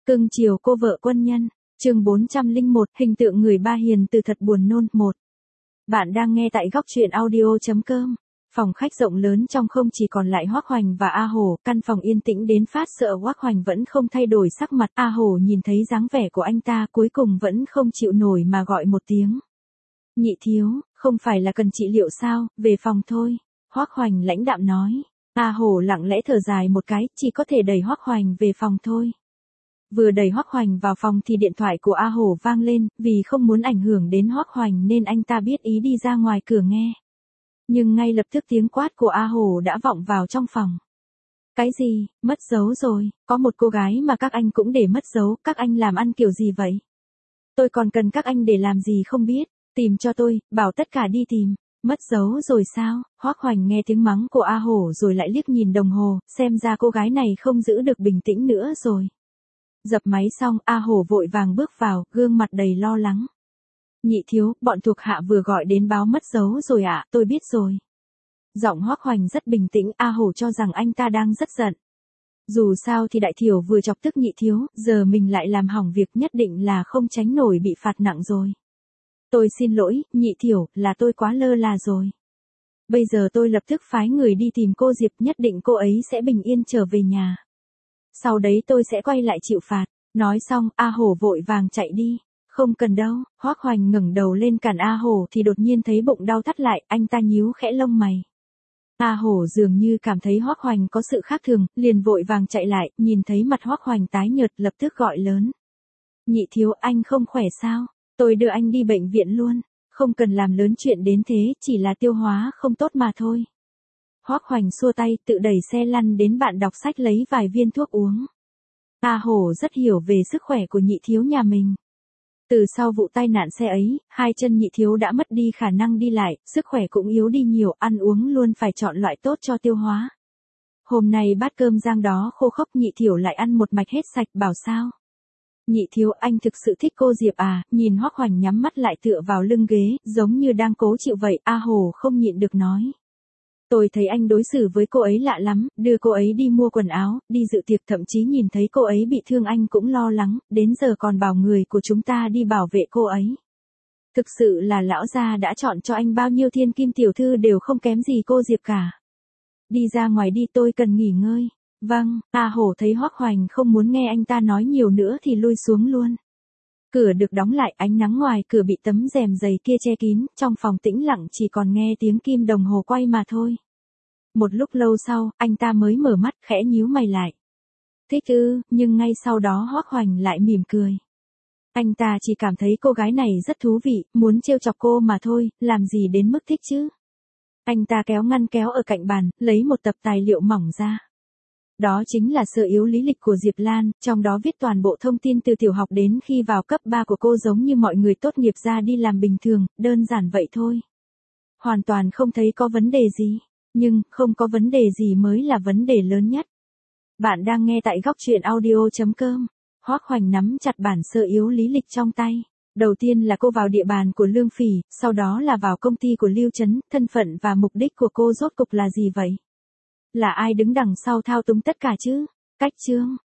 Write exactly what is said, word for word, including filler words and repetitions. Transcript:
Cưng chiều cô vợ quân nhân, chương bốn trăm lẻ một, hình tượng người ba hiền từ thật buồn nôn. Một. Bạn đang nghe tại góc truyện audio chấm com. Phòng khách rộng lớn trong không chỉ còn lại Hoắc Hoành và A Hổ, căn phòng yên tĩnh đến phát sợ. Hoắc Hoành vẫn không thay đổi sắc mặt, A Hổ nhìn thấy dáng vẻ của anh ta cuối cùng vẫn không chịu nổi mà gọi một tiếng. Nhị thiếu, không phải là cần trị liệu sao, về phòng thôi. Hoắc Hoành lãnh đạm nói. A Hổ lặng lẽ thở dài một cái, chỉ có thể đẩy Hoắc Hoành về phòng thôi. Vừa đẩy Hoắc Hoành vào phòng thì điện thoại của A Hổ vang lên, vì không muốn ảnh hưởng đến Hoắc Hoành nên anh ta biết ý đi ra ngoài cửa nghe. Nhưng ngay lập tức tiếng quát của A Hổ đã vọng vào trong phòng. Cái gì, mất dấu rồi, có một cô gái mà các anh cũng để mất dấu, các anh làm ăn kiểu gì vậy? Tôi còn cần các anh để làm gì không biết, tìm cho tôi, bảo tất cả đi tìm. Mất dấu rồi sao? Hoắc Hoành nghe tiếng mắng của A Hổ rồi lại liếc nhìn đồng hồ, xem ra cô gái này không giữ được bình tĩnh nữa rồi. Dập máy xong, A Hổ vội vàng bước vào, gương mặt đầy lo lắng. Nhị thiếu, bọn thuộc hạ vừa gọi đến báo mất dấu rồi ạ, à, tôi biết rồi. Giọng Hoắc Hoành rất bình tĩnh, A Hổ cho rằng anh ta đang rất giận. Dù sao thì đại thiểu vừa chọc tức nhị thiếu, giờ mình lại làm hỏng việc, nhất định là không tránh nổi bị phạt nặng rồi. Tôi xin lỗi, nhị thiểu, là tôi quá lơ là rồi. Bây giờ tôi lập tức phái người đi tìm cô Diệp, nhất định cô ấy sẽ bình yên trở về nhà. Sau đấy tôi sẽ quay lại chịu phạt. Nói xong, A Hổ vội vàng chạy đi. Không cần đâu. Hoắc Hoành ngẩng đầu lên cản A Hổ thì đột nhiên thấy bụng đau thắt lại, anh ta nhíu khẽ lông mày. A Hổ dường như cảm thấy Hoắc Hoành có sự khác thường, liền vội vàng chạy lại, nhìn thấy mặt Hoắc Hoành tái nhợt lập tức gọi lớn. Nhị thiếu, anh không khỏe sao? Tôi đưa anh đi bệnh viện luôn. Không cần làm lớn chuyện đến thế, chỉ là tiêu hóa không tốt mà thôi. Hoắc Hoành xua tay, tự đẩy xe lăn đến bạn đọc sách lấy vài viên thuốc uống. A Hổ rất hiểu về sức khỏe của nhị thiếu nhà mình. Từ sau vụ tai nạn xe ấy, hai chân nhị thiếu đã mất đi khả năng đi lại, sức khỏe cũng yếu đi nhiều, ăn uống luôn phải chọn loại tốt cho tiêu hóa. Hôm nay bát cơm rang đó khô khốc, nhị thiếu lại ăn một mạch hết sạch, bảo sao? Nhị thiếu, anh thực sự thích cô Diệp à? Nhìn Hoắc Hoành nhắm mắt lại tựa vào lưng ghế, giống như đang cố chịu vậy, A Hổ không nhịn được nói. Tôi thấy anh đối xử với cô ấy lạ lắm, đưa cô ấy đi mua quần áo, đi dự tiệc, thậm chí nhìn thấy cô ấy bị thương anh cũng lo lắng, đến giờ còn bảo người của chúng ta đi bảo vệ cô ấy. Thực sự là lão gia đã chọn cho anh bao nhiêu thiên kim tiểu thư đều không kém gì cô Diệp cả. Đi ra ngoài đi, tôi cần nghỉ ngơi. Vâng. A Hổ thấy Hoắc Hoành không muốn nghe anh ta nói nhiều nữa thì lui xuống luôn. Cửa được đóng lại, ánh nắng ngoài cửa bị tấm rèm dày kia che kín, trong phòng tĩnh lặng chỉ còn nghe tiếng kim đồng hồ quay mà thôi. Một lúc lâu sau, anh ta mới mở mắt, khẽ nhíu mày lại. Thích ư? Nhưng ngay sau đó Hoắc Hoành lại mỉm cười. Anh ta chỉ cảm thấy cô gái này rất thú vị, muốn trêu chọc cô mà thôi, làm gì đến mức thích chứ? Anh ta kéo ngăn kéo ở cạnh bàn, lấy một tập tài liệu mỏng ra. Đó chính là sơ yếu lý lịch của Diệp Lan, trong đó viết toàn bộ thông tin từ tiểu học đến khi vào cấp ba của cô, giống như mọi người tốt nghiệp ra đi làm bình thường, đơn giản vậy thôi. Hoàn toàn không thấy có vấn đề gì, nhưng không có vấn đề gì mới là vấn đề lớn nhất. Bạn đang nghe tại góc truyện audio chấm com. Hoắc Hoành nắm chặt bản sơ yếu lý lịch trong tay. Đầu tiên là cô vào địa bàn của Lương Phỉ, sau đó là vào công ty của Lưu Trấn, thân phận và mục đích của cô rốt cục là gì vậy? Là ai đứng đằng sau thao túng tất cả chứ? Cách chương.